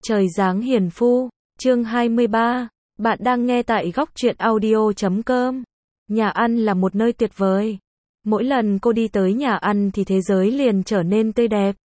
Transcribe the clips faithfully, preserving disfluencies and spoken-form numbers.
Trời giáng hiền phu, chương hai mươi ba, bạn đang nghe tại góc truyện audio chấm com. Nhà ăn là một nơi tuyệt vời. Mỗi lần cô đi tới nhà ăn thì thế giới liền trở nên tươi đẹp.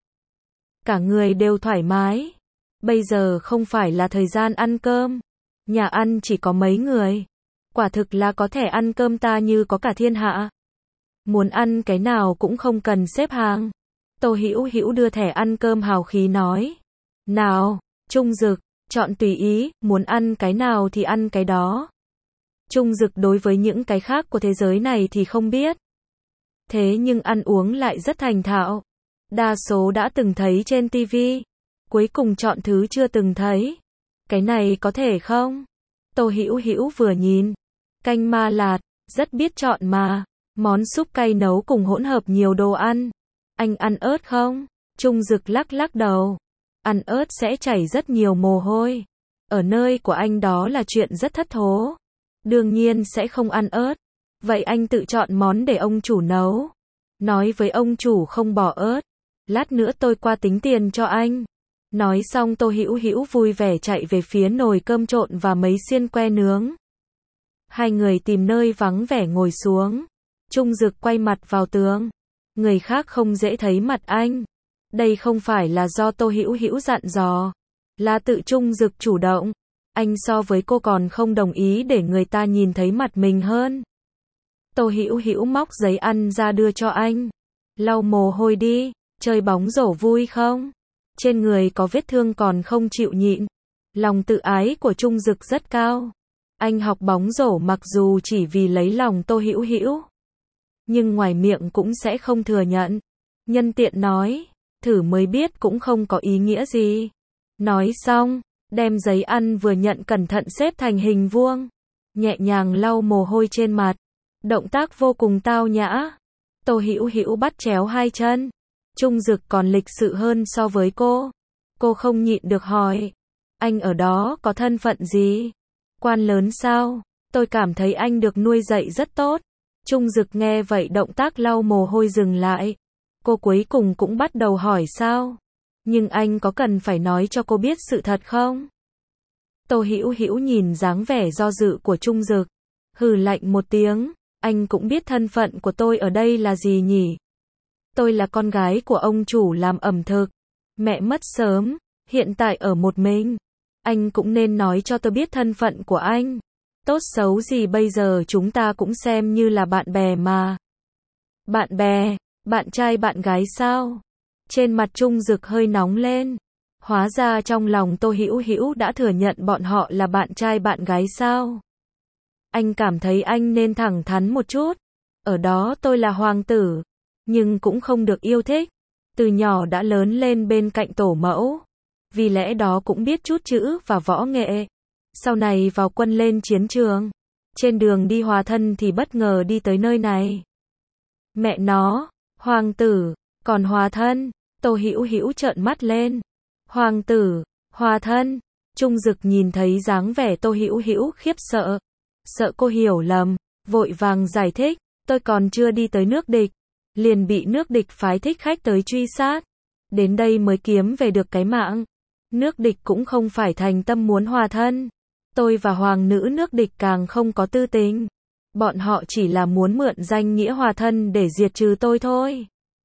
Cả người đều thoải mái. Bây giờ không phải là thời gian ăn cơm. Nhà ăn chỉ có mấy người. Quả thực là có thể ăn cơm ta như có cả thiên hạ. Muốn ăn cái nào cũng không cần xếp hàng. Tô Hữu Hữu đưa thẻ ăn cơm hào khí nói. Nào, Trung Dực, chọn tùy ý, muốn ăn cái nào thì ăn cái đó. Trung Dực đối với những cái khác của thế giới này thì không biết. Thế nhưng ăn uống lại rất thành thạo. Đa số đã từng thấy trên tivi. Cuối cùng chọn thứ chưa từng thấy. Cái này có thể không? Tô Hữu Hữu vừa nhìn. Canh ma lạt, rất biết chọn mà. Món súp cay nấu cùng hỗn hợp nhiều đồ ăn. Anh ăn ớt không? Trung Dực lắc lắc đầu. Ăn ớt sẽ chảy rất nhiều mồ hôi. Ở nơi của anh đó là chuyện rất thất thố. Đương nhiên sẽ không ăn ớt. Vậy anh tự chọn món để ông chủ nấu. Nói với ông chủ không bỏ ớt. Lát nữa tôi qua tính tiền cho anh. Nói xong Tô Hữu Hữu vui vẻ chạy về phía nồi cơm trộn và mấy xiên que nướng. Hai người tìm nơi vắng vẻ ngồi xuống. Trung Dực quay mặt vào tường. Người khác không dễ thấy mặt anh. Đây không phải là do Tô Hữu Hữu dặn dò. Là tự Trung Dực chủ động. Anh so với cô còn không đồng ý để người ta nhìn thấy mặt mình hơn. Tô Hữu Hữu móc giấy ăn ra đưa cho anh. Lau mồ hôi đi, chơi bóng rổ vui không? Trên người có vết thương còn không chịu nhịn. Lòng tự ái của Trung Dực rất cao. Anh học bóng rổ mặc dù chỉ vì lấy lòng Tô Hữu Hữu. Nhưng ngoài miệng cũng sẽ không thừa nhận. Nhân tiện nói, thử mới biết cũng không có ý nghĩa gì. Nói xong, đem giấy ăn vừa nhận cẩn thận xếp thành hình vuông. Nhẹ nhàng lau mồ hôi trên mặt. Động tác vô cùng tao nhã. Tô Hữu Hữu bắt chéo hai chân. Trung Dực còn lịch sự hơn so với cô. Cô không nhịn được hỏi. Anh ở đó có thân phận gì? Quan lớn sao? Tôi cảm thấy anh được nuôi dạy rất tốt. Trung Dực nghe vậy động tác lau mồ hôi dừng lại. Cô cuối cùng cũng bắt đầu hỏi sao? Nhưng anh có cần phải nói cho cô biết sự thật không? Tô Hữu Hữu nhìn dáng vẻ do dự của Trung Dực. Hừ lạnh một tiếng. Anh cũng biết thân phận của tôi ở đây là gì nhỉ? Tôi là con gái của ông chủ làm ẩm thực. Mẹ mất sớm, hiện tại ở một mình. Anh cũng nên nói cho tôi biết thân phận của anh. Tốt xấu gì bây giờ chúng ta cũng xem như là bạn bè mà. Bạn bè, bạn trai bạn gái sao? Trên mặt Trung Dực hơi nóng lên. Hóa ra trong lòng Tô Hữu Hữu đã thừa nhận bọn họ là bạn trai bạn gái sao? Anh cảm thấy anh nên thẳng thắn một chút. Ở đó tôi là hoàng tử. Nhưng cũng không được yêu thích. Từ nhỏ đã lớn lên bên cạnh tổ mẫu. Vì lẽ đó cũng biết chút chữ và võ nghệ. Sau này vào quân lên chiến trường. Trên đường đi hòa thân thì bất ngờ đi tới nơi này. Mẹ nó, hoàng tử, còn hòa thân. Tô Hữu Hữu trợn mắt lên. Hoàng tử, hòa thân. Trung Dực nhìn thấy dáng vẻ Tô Hữu Hữu khiếp sợ. Sợ cô hiểu lầm, vội vàng giải thích. Tôi còn chưa đi tới nước địch. Liền bị nước địch phái thích khách tới truy sát. Đến đây mới kiếm về được cái mạng. Nước địch cũng không phải thành tâm muốn hòa thân. Tôi và hoàng nữ nước địch càng không có tư tình. Bọn họ chỉ là muốn mượn danh nghĩa hòa thân để diệt trừ tôi thôi.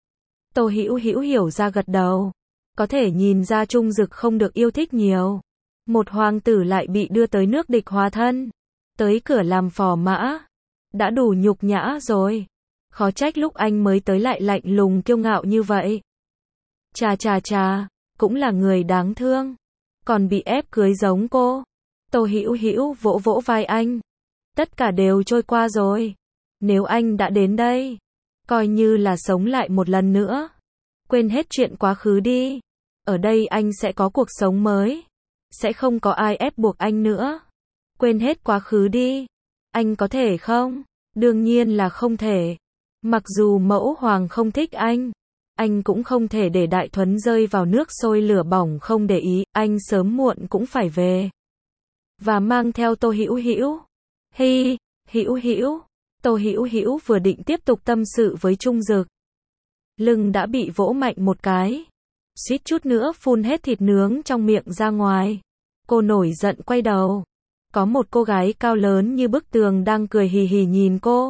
Tô Hữu Hữu hiểu ra gật đầu. Có thể nhìn ra Trung Dực không được yêu thích nhiều. Một hoàng tử lại bị đưa tới nước địch hòa thân. Tới cửa làm phò mã. Đã đủ nhục nhã rồi. Khó trách lúc anh mới tới lại lạnh lùng kiêu ngạo như vậy. Chà chà chà, cũng là người đáng thương. Còn bị ép cưới giống cô. Tô Hữu Hữu vỗ vỗ vai anh. Tất cả đều trôi qua rồi. Nếu anh đã đến đây, coi như là sống lại một lần nữa. Quên hết chuyện quá khứ đi. Ở đây anh sẽ có cuộc sống mới. Sẽ không có ai ép buộc anh nữa. Quên hết quá khứ đi. Anh có thể không? Đương nhiên là không thể. Mặc dù mẫu hoàng không thích anh, anh cũng không thể để Đại Thuấn rơi vào nước sôi lửa bỏng không để ý, anh sớm muộn cũng phải về. Và mang theo Tô Hữu Hữu. Hi, Hữu Hữu. Tô Hữu Hữu vừa định tiếp tục tâm sự với Trung Dực. Lưng đã bị vỗ mạnh một cái. suýt chút nữa phun hết thịt nướng trong miệng ra ngoài. Cô nổi giận quay đầu. Có một cô gái cao lớn như bức tường đang cười hì hì nhìn cô.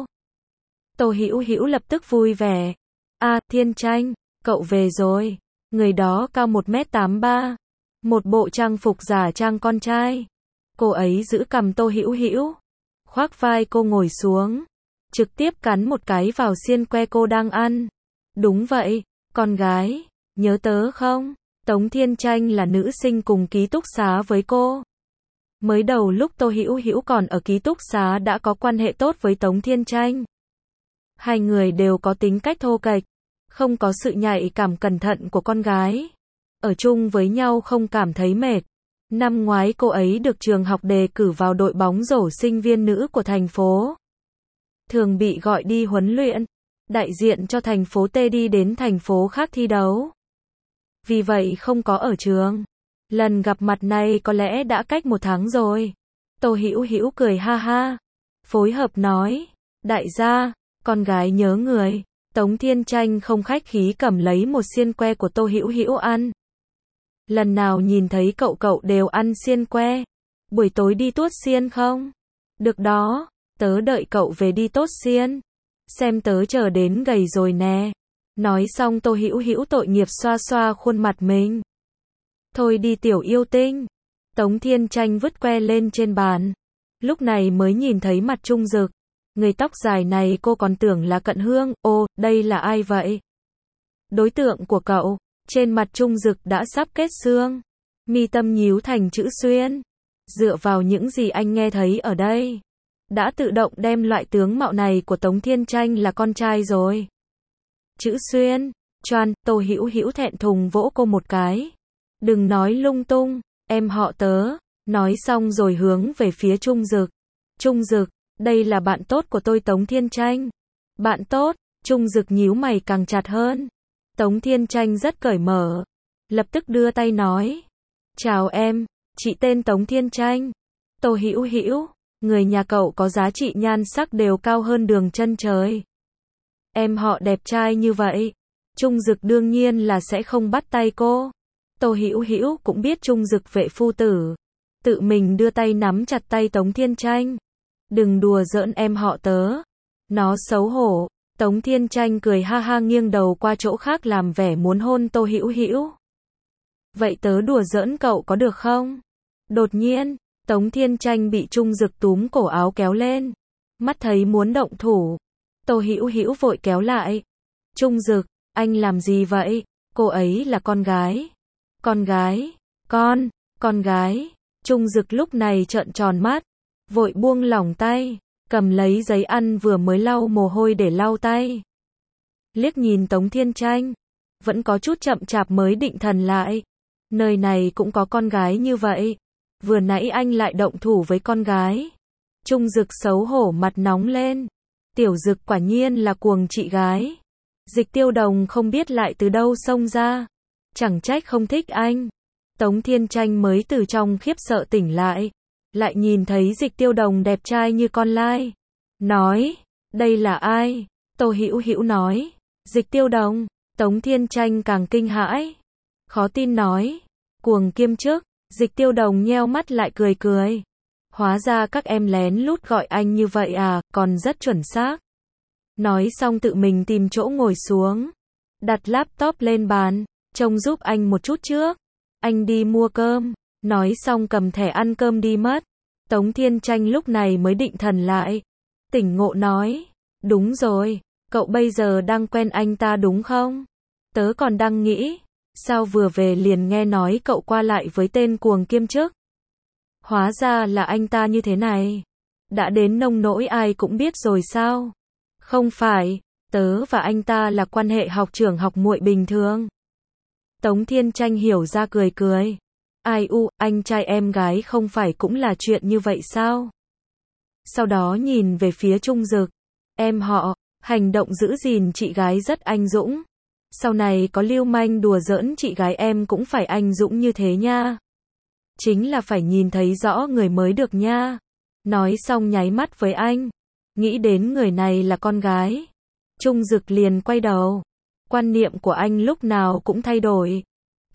Tô Hữu Hữu lập tức vui vẻ. A, Thiên Tranh, cậu về rồi. Người đó cao một mét tám mươi ba. Một bộ trang phục giả trang con trai. Cô ấy giữ cằm Tô Hữu Hữu. Khoác vai cô ngồi xuống. Trực tiếp cắn một cái vào xiên que cô đang ăn. Đúng vậy, con gái. Nhớ tớ không? Tống Thiên Tranh là nữ sinh cùng ký túc xá với cô. Mới đầu lúc Tô Hữu Hữu còn ở ký túc xá đã có quan hệ tốt với Tống Thiên Tranh. Hai người đều có tính cách thô kệch, không có sự nhạy cảm cẩn thận của con gái. Ở chung với nhau không cảm thấy mệt. Năm ngoái cô ấy được trường học đề cử vào đội bóng rổ sinh viên nữ của thành phố. Thường bị gọi đi huấn luyện, đại diện cho thành phố T đi đến thành phố khác thi đấu. Vì vậy không có ở trường. Lần gặp mặt này có lẽ đã cách một tháng rồi. Tô Hữu Hữu cười ha ha. Phối hợp nói. Đại gia, con gái nhớ người. Tống Thiên Tranh không khách khí cầm lấy một xiên que của Tô Hữu Hữu ăn. Lần nào nhìn thấy cậu cậu đều ăn xiên que. Buổi tối đi tuốt xiên không? Được đó, tớ đợi cậu về đi tốt xiên. Xem tớ chờ đến gầy rồi nè. Nói xong Tô Hữu Hữu tội nghiệp xoa xoa khuôn mặt mình. Thôi đi tiểu yêu tinh. Tống Thiên Tranh vứt que lên trên bàn. Lúc này mới nhìn thấy mặt Trung Dực. Người tóc dài này cô còn tưởng là Cận Hương. Ô, đây là ai vậy? Đối tượng của cậu. Trên mặt Trung Dực đã sắp kết xương. Mi tâm nhíu thành chữ xuyên. Dựa vào những gì anh nghe thấy ở đây, đã tự động đem loại tướng mạo này của Tống Thiên Tranh là con trai rồi. Chữ xuyên, choan, Tô Hữu Hữu thẹn thùng vỗ cô một cái. Đừng nói lung tung, em họ tớ. Nói xong rồi hướng về phía Trung Dực. Trung Dực, đây là bạn tốt của tôi Tống Thiên Tranh. Bạn tốt, Trung Dực nhíu mày càng chặt hơn. Tống Thiên Tranh rất cởi mở. Lập tức đưa tay nói. Chào em, chị tên Tống Thiên Tranh. Tô Hữu Hữu, người nhà cậu có giá trị nhan sắc đều cao hơn đường chân trời. Em họ đẹp trai như vậy. Trung Dực đương nhiên là sẽ không bắt tay cô. Tô Hữu Hữu cũng biết Trung Dực vệ phu tử. Tự mình đưa tay nắm chặt tay Tống Thiên Tranh. Đừng đùa giỡn em họ tớ. Nó xấu hổ. Tống Thiên Tranh cười ha ha nghiêng đầu qua chỗ khác làm vẻ muốn hôn Tô Hữu Hữu. Vậy tớ đùa giỡn cậu có được không? Đột nhiên, Tống Thiên Tranh bị Trung Dực túm cổ áo kéo lên. Mắt thấy muốn động thủ. Tô Hữu Hữu vội kéo lại. Trung Dực, anh làm gì vậy? Cô ấy là con gái. Con gái? Con, con gái. Trung Dực lúc này trợn tròn mắt. Vội buông lỏng tay. Cầm lấy giấy ăn vừa mới lau mồ hôi để lau tay. Liếc nhìn Tống Thiên Tranh. Vẫn có chút chậm chạp mới định thần lại. Nơi này cũng có con gái như vậy. Vừa nãy anh lại động thủ với con gái. Trung Dực xấu hổ mặt nóng lên. Tiểu Dực quả nhiên là cuồng chị gái. Dịch Tiêu Đồng không biết lại từ đâu xông ra. Chẳng trách không thích anh. Tống Thiên Tranh mới từ trong khiếp sợ tỉnh lại. Lại nhìn thấy Dịch Tiêu Đồng đẹp trai như con lai. Nói, đây là ai? Tô Hữu Hữu nói, Dịch Tiêu Đồng. Tống Thiên Tranh càng kinh hãi. Khó tin nói, cuồng kiêm chức. Dịch Tiêu Đồng nheo mắt lại cười cười. Hóa ra các em lén lút gọi anh như vậy à, còn rất chuẩn xác. Nói xong tự mình tìm chỗ ngồi xuống. Đặt laptop lên bàn, trông giúp anh một chút trước. Anh đi mua cơm. Nói xong cầm thẻ ăn cơm đi mất. Tống Thiên Tranh lúc này mới định thần lại. Tỉnh ngộ nói. Đúng rồi, cậu bây giờ đang quen anh ta đúng không? Tớ còn đang nghĩ. Sao vừa về liền nghe nói cậu qua lại với tên cuồng kiêm chức? Hóa ra là anh ta như thế này. Đã đến nông nỗi ai cũng biết rồi sao? Không phải, tớ và anh ta là quan hệ học trưởng học muội bình thường. Tống Thiên Tranh hiểu ra cười cười. Ai u, anh trai em gái không phải cũng là chuyện như vậy sao? Sau đó nhìn về phía Trung Dực. Em họ, hành động giữ gìn chị gái rất anh dũng. Sau này có lưu manh đùa giỡn chị gái em cũng phải anh dũng như thế nha. Chính là phải nhìn thấy rõ người mới được nha. Nói xong nháy mắt với anh. Nghĩ đến người này là con gái. Trung Dực liền quay đầu. Quan niệm của anh lúc nào cũng thay đổi.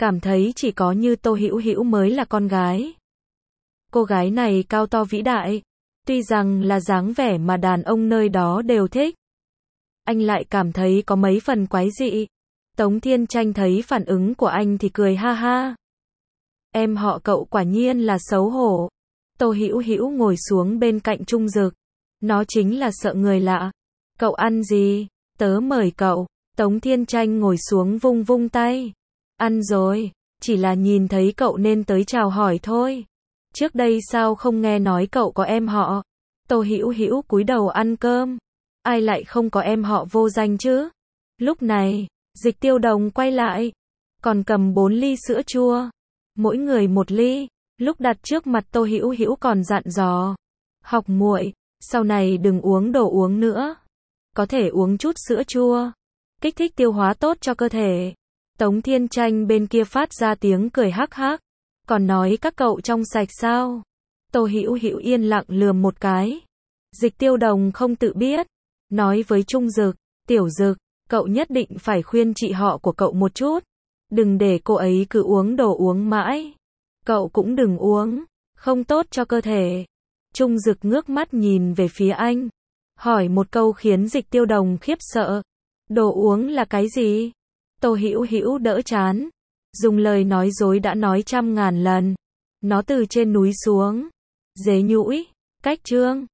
cảm thấy chỉ có như Tô Hữu Hữu mới là con gái. Cô gái này cao to vĩ đại, tuy rằng là dáng vẻ mà đàn ông nơi đó đều thích. Anh lại cảm thấy có mấy phần quái dị. Tống Thiên Tranh thấy phản ứng của anh thì cười ha ha. Em họ cậu quả nhiên là xấu hổ. Tô Hữu Hữu ngồi xuống bên cạnh Trung Dực. Nó chính là sợ người lạ. Cậu ăn gì? Tớ mời cậu. Tống Thiên Tranh ngồi xuống vung vung tay. Ăn rồi, chỉ là nhìn thấy cậu nên tới chào hỏi thôi. Trước đây sao không nghe nói cậu có em họ? Tô Hữu Hữu cúi đầu ăn cơm. Ai lại không có em họ vô danh chứ? Lúc này, Dịch Tiêu Đồng quay lại, còn cầm bốn ly sữa chua, mỗi người một ly. Lúc đặt trước mặt Tô Hữu Hữu còn dặn dò, học muội, sau này đừng uống đồ uống nữa, có thể uống chút sữa chua, kích thích tiêu hóa tốt cho cơ thể. Tống Thiên Tranh bên kia phát ra tiếng cười hắc hắc, còn nói các cậu trong sạch sao? Tô Hữu Hữu yên lặng lườm một cái. Dịch Tiêu Đồng không tự biết, nói với Trung Dực, Tiểu Dực, cậu nhất định phải khuyên chị họ của cậu một chút, đừng để cô ấy cứ uống đồ uống mãi. Cậu cũng đừng uống, không tốt cho cơ thể. Trung Dực ngước mắt nhìn về phía anh, hỏi một câu khiến Dịch Tiêu Đồng khiếp sợ. Đồ uống là cái gì? Tô Hữu Hữu đỡ chán, dùng lời nói dối đã nói trăm ngàn lần. Nó từ trên núi xuống, dế nhũi, cách trương,